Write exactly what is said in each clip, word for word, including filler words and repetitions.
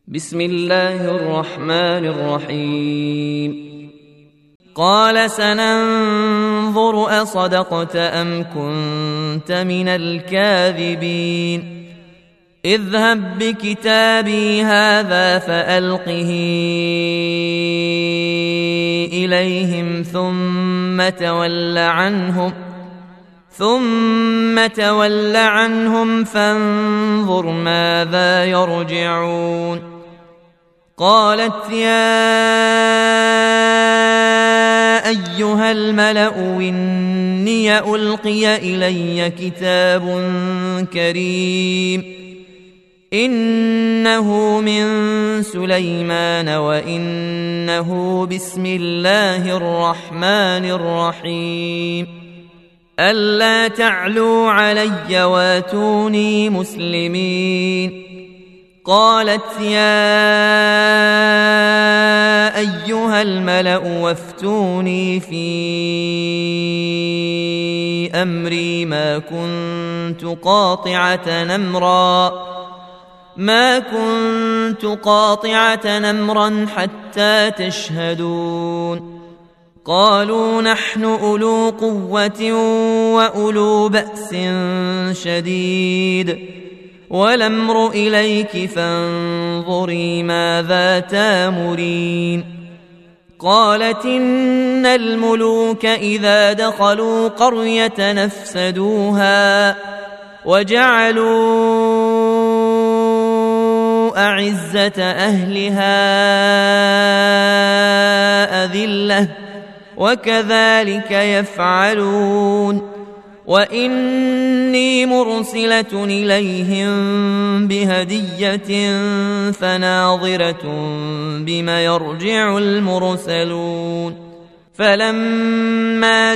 بسم الله الرحمن الرحيم. قال سننظر أصدقت أم كنت من الكاذبين اذهب بكتابي هذا فألقه إليهم ثم تول عنهم ثم تول عنهم فانظر ماذا يرجعون. قالت يا أيها الملأ إني ألقي إلي كتاب كريم إنه من سليمان وإنه بسم الله الرحمن الرحيم ألا تعلوا علي واتوني مسلمين. قالت يا أيها الملأ وافتوني في أمري ما كنت قاطعة أمرا ما كنت قاطعة أمرا حتى تشهدون. قالوا نحن أولو قوة وأولو بأس شديد والأمر إليك فانظري ماذا تامرين. قالت إن الملوك إذا دخلوا قرية نفسدوها وجعلوا أعزة أهلها أذلة وكذلك يفعلون. وإني مرسلة إليهم بهدية فناظرة بما يرجع المرسلون. فلما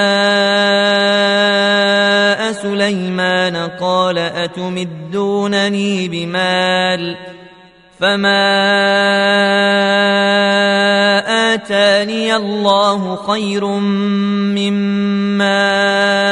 جاء سليمان قال أتمدونني بمال فما آتاني الله خير مما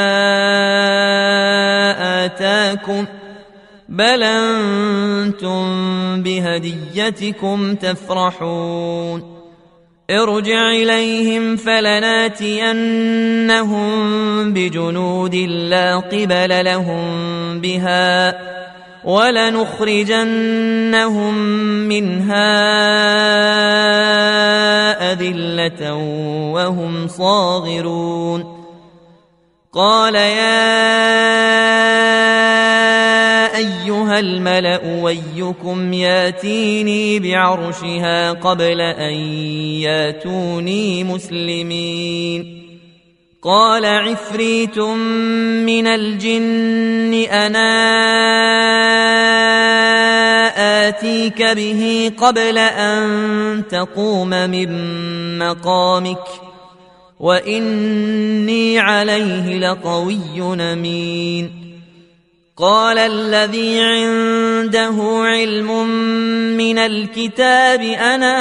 آتاكم بل أنتم بهديتكم تفرحون. ارجع إليهم فلناتينهم بجنود لا قبل لهم بها ولنخرجنهم منها أذلة وهم صاغرون. قال يا أيها الملأ أيكم ياتيني بعرشها قبل أن ياتوني مسلمين. قال عفريت من الجن أنا آتيك به قبل أن تقوم من مقامك وإني عليه لقوي أمين. قال الذي عنده علم من الكتاب أنا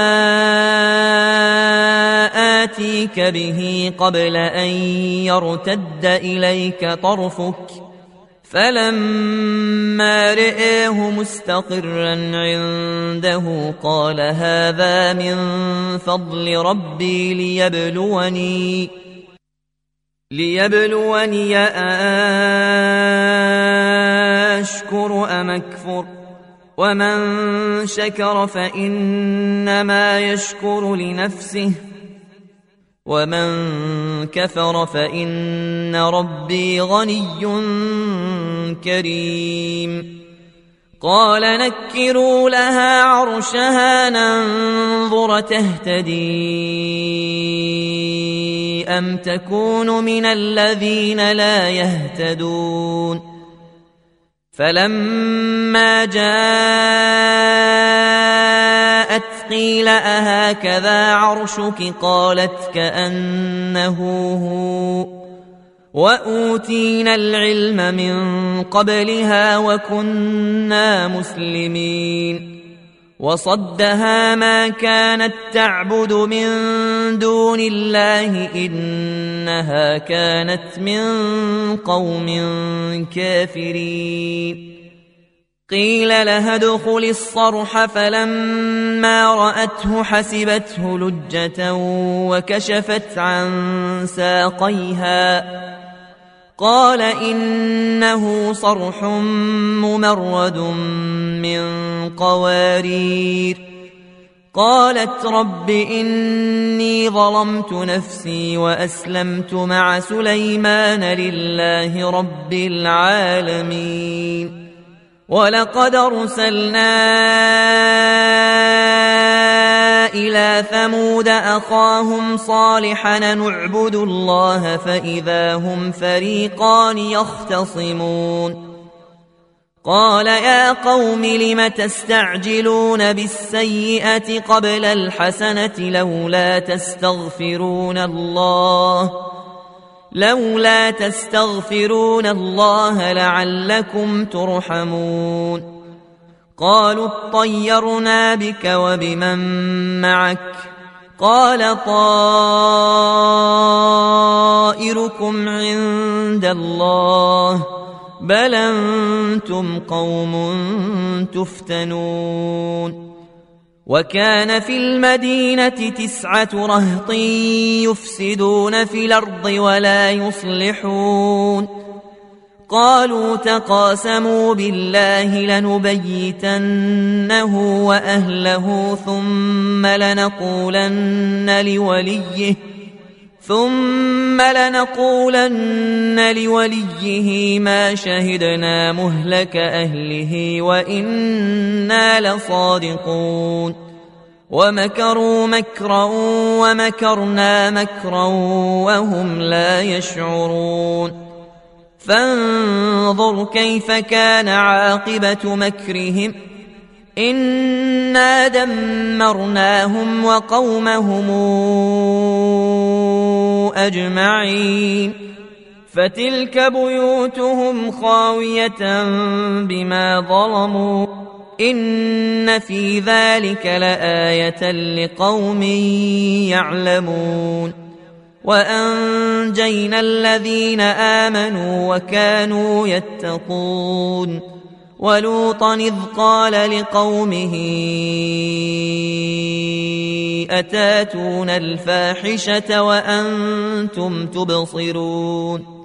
آتيك به قبل أن يرتد إليك طرفك فلما رآه مستقرا عنده قال هذا من فضل ربي ليبلوني ليبلوني أشكر أم أكفر ومن شكر فإنما يشكر لنفسه ومن كفر فإن ربي غني كريم. قال نكروا لها عرشها ننظر تهتدي أم تكون من الذين لا يهتدون. فلما جاءت قيل أهكذا عرشك قالت كأنه هو وأوتينا العلم من قبلها وكنا مسلمين. وصدها ما كانت تعبد من دون الله إنها كانت من قوم كافرين. قيل لها ادخل الصرح فلما رأته حسبته لجة وكشفت عن ساقيها قال إنه صرح ممرد من قوارير قالت رب إني ظلمت نفسي وأسلمت مع سليمان لله رب العالمين ولقد أرسلنا إلى ثمود أخاهم صالحا نعبد الله فإذا هم فريقان يختصمون قال يا قوم لم تستعجلون بالسيئة قبل الحسنة لولا تستغفرون الله لولا تستغفرون الله لعلكم ترحمون قالوا اطيرنا بك وبمن معك قال طائركم عند الله بل أنتم قوم تفتنون وكان في المدينة تسعة رهط يفسدون في الأرض ولا يصلحون قالوا تقاسموا بالله لنبيتنه وأهله ثم لنقولن لوليه ثم لنقولن لوليه ما شهدنا مهلك أهله وإنا لصادقون ومكروا مكرا ومكرنا مكرا وهم لا يشعرون فانظر كيف كان عاقبة مكرهم إنا دمرناهم وقومهم أجمعين فتلك بيوتهم خاوية بما ظلموا إن في ذلك لآية لقوم يعلمون وأنجينا الذين آمنوا وكانوا يتقون ولوطا إذ قال لقومه أتاتون الفاحشة وأنتم تبصرون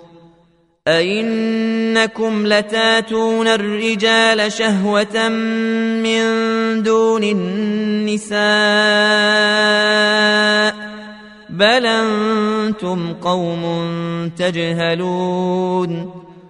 أئنكم لتاتون الرجال شهوة من دون النساء بل أنتم قوم تجهلون